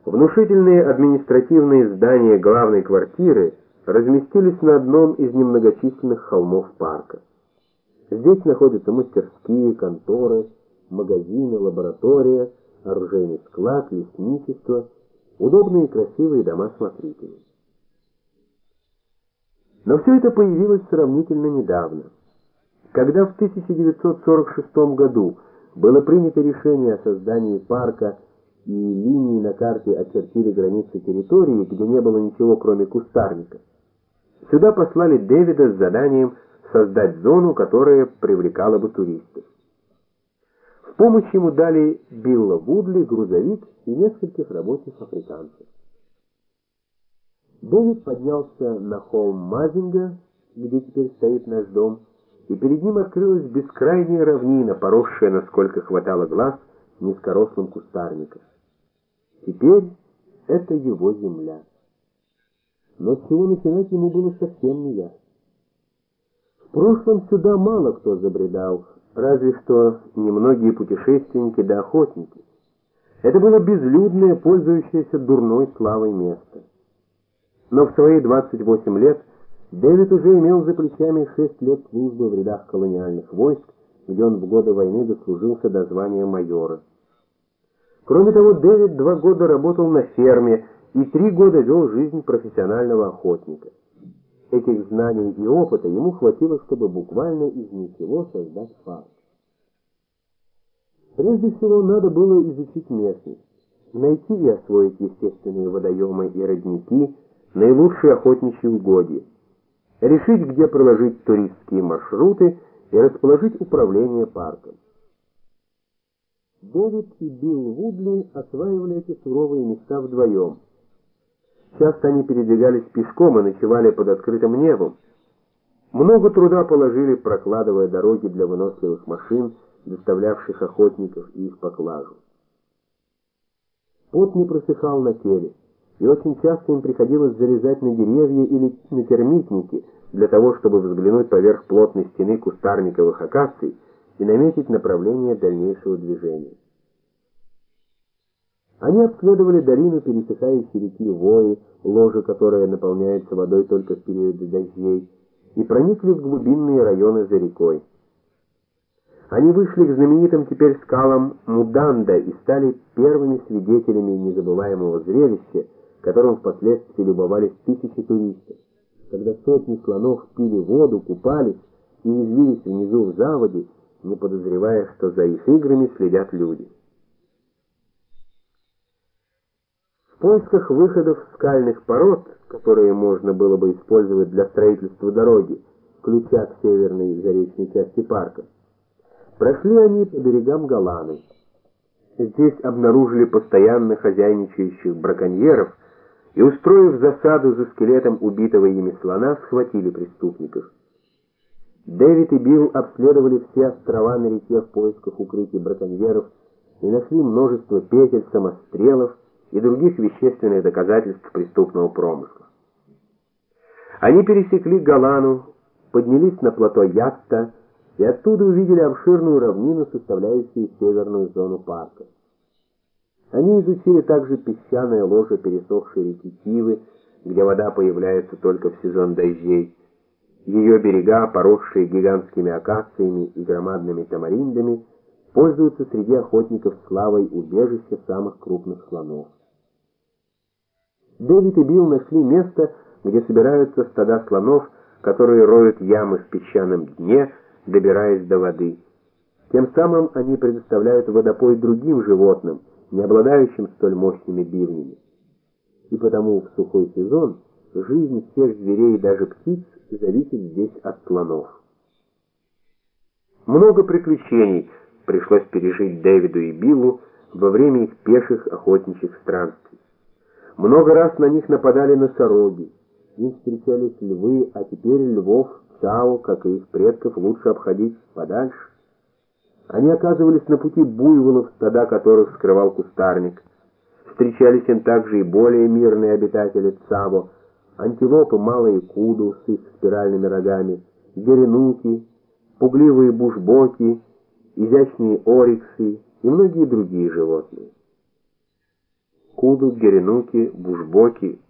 Внушительные административные здания главной квартиры разместились на одном из немногочисленных холмов парка. Здесь находятся мастерские, конторы, магазины, лаборатория, оружейный склад, лесничество, удобные и красивые дома смотрителей. Но все это появилось сравнительно недавно. Когда в 1946 году было принято решение о создании парка и линии на карте очертили границы территории, где не было ничего кроме кустарника, сюда послали Дэвида с заданием создать зону, которая привлекала бы туристов. В помощь ему дали Билла Вудли, грузовик и нескольких рабочих африканцев. Дэвид поднялся на холм Мазинга, где теперь стоит наш дом, и перед ним открылась бескрайняя равнина, поросшая, насколько хватало глаз, низкорослым кустарником. Теперь это его земля. Но с чего начинать ему было совсем не ясно. В прошлом сюда мало кто забредал, разве что немногие путешественники да охотники. Это было безлюдное, пользующееся дурной славой место. Но в свои 28 лет Дэвид уже имел за плечами 6 лет службы в рядах колониальных войск, где он в годы войны дослужился до звания майора. Кроме того, Дэвид 2 года работал на ферме и 3 года вел жизнь профессионального охотника. Этих знаний и опыта ему хватило, чтобы буквально из ничего создать парк. Прежде всего, надо было изучить местность, найти и освоить естественные водоемы и родники, наилучшие охотничьи угодья, решить, где проложить туристские маршруты и расположить управление парком. Дэвид и Билл Вудли осваивали эти суровые места вдвоем. Часто они передвигались пешком и ночевали под открытым небом. Много труда положили, прокладывая дороги для выносливых машин, доставлявших охотников и их поклажу. Пот не просыхал на теле, и очень часто им приходилось залезать на деревья или на термитники для того, чтобы взглянуть поверх плотной стены кустарниковых акаций и наметить направление дальнейшего движения. Они обследовали долину пересыхающей реки Вои, ложе которой наполняется водой только в периоды дождей, и проникли в глубинные районы за рекой. Они вышли к знаменитым теперь скалам Муданда и стали первыми свидетелями незабываемого зрелища, которым впоследствии любовались тысячи туристов, когда сотни слонов пили воду, купались и резвились внизу в заводе, не подозревая, что за их играми следят люди. В поисках выходов скальных пород, которые можно было бы использовать для строительства дороги, ключа к северной заречной части парка, прошли они по берегам Голаны. Здесь обнаружили постоянно хозяйничающих браконьеров и, устроив засаду за скелетом убитого ими слона, схватили преступников. Дэвид и Билл обследовали все острова на реке в поисках укрытий браконьеров и нашли множество петель, самострелов и других вещественных доказательств преступного промысла. Они пересекли Голану, поднялись на плато Ятта и оттуда увидели обширную равнину, составляющую северную зону парка. Они изучили также песчаное ложе пересохшей реки Тивы, где вода появляется только в сезон дождей, ее берега, поросшие гигантскими акациями и громадными тамариндами, пользуются среди охотников славой убежища самых крупных слонов. Дэвид и Билл нашли место, где собираются стада слонов, которые роют ямы в песчаном дне, добираясь до воды. Тем самым они предоставляют водопой другим животным, не обладающим столь мощными бивнями. И потому в сухой сезон жизнь всех зверей и даже птиц зависит здесь от слонов. Много приключений пришлось пережить Дэвиду и Биллу во время их пеших охотничьих странствий. Много раз на них нападали носороги, им встречались львы, а теперь львов Цао, как и их предков, лучше обходить подальше. Они оказывались на пути буйволов, стада которых скрывал кустарник. Встречались им также и более мирные обитатели Цаво, антилопы малые куду с их спиральными рогами, геренуки, пугливые бушбоки, изящные ориксы и многие другие животные. Куду, Геренуки, Бушбоки,